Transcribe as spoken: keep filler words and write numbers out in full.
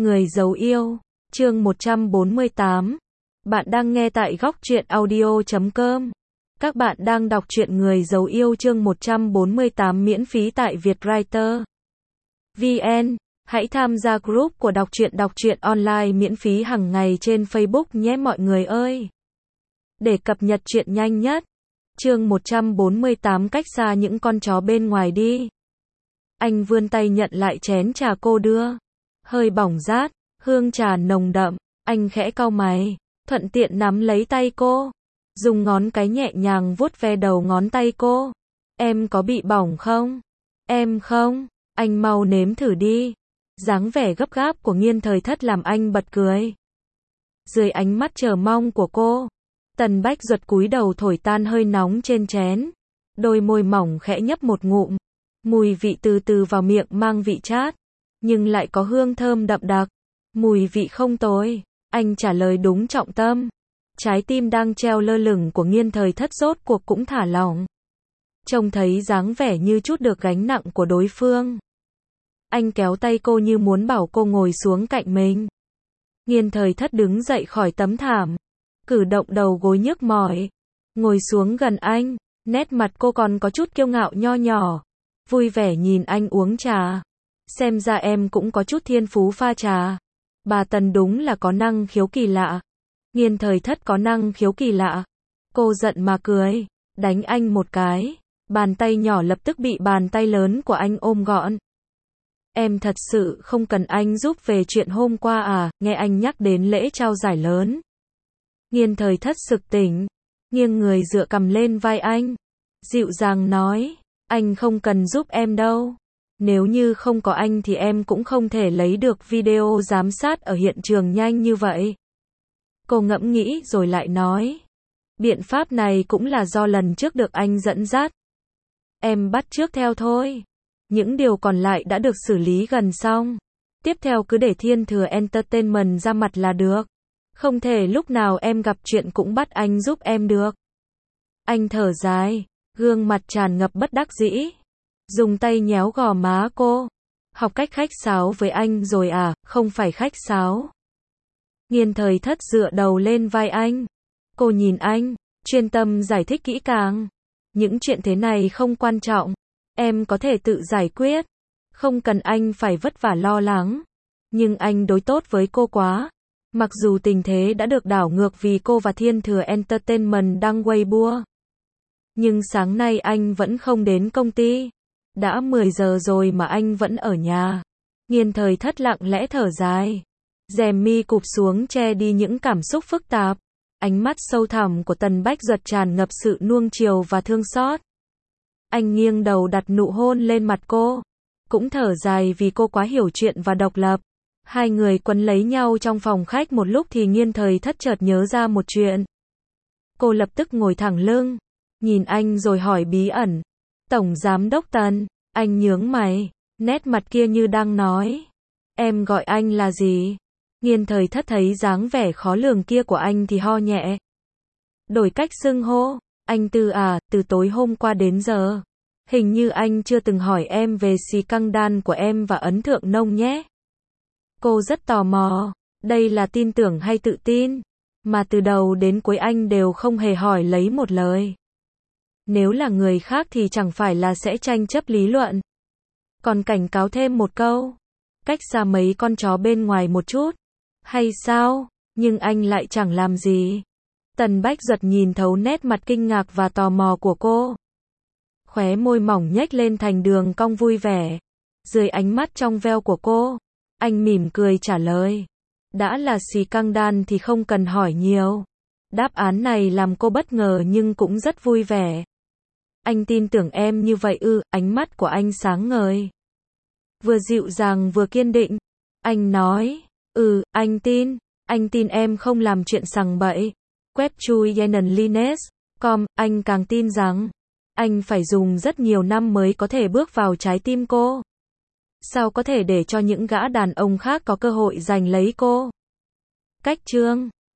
Người giấu yêu, chương một trăm bốn mươi tám. Bạn đang nghe tại góc truyện audio chấm com. Các bạn đang đọc truyện Người giấu yêu chương một trăm bốn mươi tám miễn phí tại Vietwriter vê en. Hãy tham gia group của đọc truyện đọc truyện online miễn phí hàng ngày trên Facebook nhé mọi người ơi. Để cập nhật truyện nhanh nhất. Chương một trăm bốn mươi tám cách xa những con chó bên ngoài đi. Anh vươn tay nhận lại chén trà cô đưa. Hơi bỏng rát, hương trà nồng đậm, anh khẽ cau mày, thuận tiện nắm lấy tay cô. Dùng ngón cái nhẹ nhàng vuốt ve đầu ngón tay cô. Em có bị bỏng không? Em không, anh mau nếm thử đi. Dáng vẻ gấp gáp của Nghiên Thời Thất làm anh bật cười. Dưới ánh mắt chờ mong của cô, Tần Bách Duật cúi đầu thổi tan hơi nóng trên chén. Đôi môi mỏng khẽ nhấp một ngụm. Mùi vị từ từ vào miệng mang vị chát, nhưng lại có hương thơm đậm đặc. Mùi vị không tồi, anh trả lời đúng trọng tâm. Trái tim đang treo lơ lửng của Nghiên Thời Thất rốt cuộc cũng thả lỏng. Trông thấy dáng vẻ như chút được gánh nặng của đối phương. Anh kéo tay cô như muốn bảo cô ngồi xuống cạnh mình. Nghiên Thời Thất đứng dậy khỏi tấm thảm, cử động đầu gối nhức mỏi, ngồi xuống gần anh, nét mặt cô còn có chút kiêu ngạo nho nhỏ, vui vẻ nhìn anh uống trà. Xem ra em cũng có chút thiên phú pha trà. Bà Tần đúng là có năng khiếu kỳ lạ. Nghiên Thời Thất có năng khiếu kỳ lạ. Cô giận mà cười, đánh anh một cái. Bàn tay nhỏ lập tức bị bàn tay lớn của anh ôm gọn. Em thật sự không cần anh giúp về chuyện hôm qua à, nghe anh nhắc đến lễ trao giải lớn. Nghiên Thời Thất sực tỉnh, nghiêng người dựa cằm lên vai anh. Dịu dàng nói, anh không cần giúp em đâu. Nếu như không có anh thì em cũng không thể lấy được video giám sát ở hiện trường nhanh như vậy. Cô ngẫm nghĩ rồi lại nói. Biện pháp này cũng là do lần trước được anh dẫn dắt. Em bắt chước theo thôi. Những điều còn lại đã được xử lý gần xong. Tiếp theo cứ để Thiên Thừa Entertainment ra mặt là được. Không thể lúc nào em gặp chuyện cũng bắt anh giúp em được. Anh thở dài, gương mặt tràn ngập bất đắc dĩ. Dùng tay nhéo gò má cô. Học cách khách sáo với anh rồi à, không phải khách sáo. Nghiên Thời Thất dựa đầu lên vai anh. Cô nhìn anh, chuyên tâm giải thích kỹ càng. Những chuyện thế này không quan trọng. Em có thể tự giải quyết. Không cần anh phải vất vả lo lắng. Nhưng anh đối tốt với cô quá. Mặc dù tình thế đã được đảo ngược vì cô và Thiên Thừa Entertainment đăng Weibo. Nhưng sáng nay anh vẫn không đến công ty. Đã mười giờ rồi mà anh vẫn ở nhà. Nghiên Thời Thất lặng lẽ thở dài. Rèm mi cụp xuống che đi những cảm xúc phức tạp. Ánh mắt sâu thẳm của Tần Bách Duật tràn ngập sự nuông chiều và thương xót. Anh nghiêng đầu đặt nụ hôn lên mặt cô. Cũng thở dài vì cô quá hiểu chuyện và độc lập. Hai người quấn lấy nhau trong phòng khách một lúc thì Nghiên Thời Thất chợt nhớ ra một chuyện. Cô lập tức ngồi thẳng lưng, nhìn anh rồi hỏi bí ẩn. Tổng Giám đốc Tần, anh nhướng mày, nét mặt kia như đang nói. Em gọi anh là gì? Nghiên Thời Thất thấy dáng vẻ khó lường kia của anh thì ho nhẹ. Đổi cách xưng hô, anh Tư à, từ tối hôm qua đến giờ. Hình như anh chưa từng hỏi em về xì căng đan của em và ấn thượng nông nhé. Cô rất tò mò, đây là tin tưởng hay tự tin? Mà từ đầu đến cuối anh đều không hề hỏi lấy một lời. Nếu là người khác thì chẳng phải là sẽ tranh chấp lý luận. Còn cảnh cáo thêm một câu. Cách xa mấy con chó bên ngoài một chút. Hay sao? Nhưng anh lại chẳng làm gì. Tần Bách Duật nhìn thấu nét mặt kinh ngạc và tò mò của cô. Khóe môi mỏng nhếch lên thành đường cong vui vẻ. Dưới ánh mắt trong veo của cô, anh mỉm cười trả lời. Đã là xì căng đan thì không cần hỏi nhiều. Đáp án này làm cô bất ngờ nhưng cũng rất vui vẻ. Anh tin tưởng em như vậy ư? Ánh mắt của anh sáng ngời. Vừa dịu dàng vừa kiên định. Anh nói, ừ, anh tin. Anh tin em không làm chuyện sằng bậy. Web chui Yenan Lines com, anh càng tin rằng anh phải dùng rất nhiều năm mới có thể bước vào trái tim cô. Sao có thể để cho những gã đàn ông khác có cơ hội giành lấy cô? Cách chương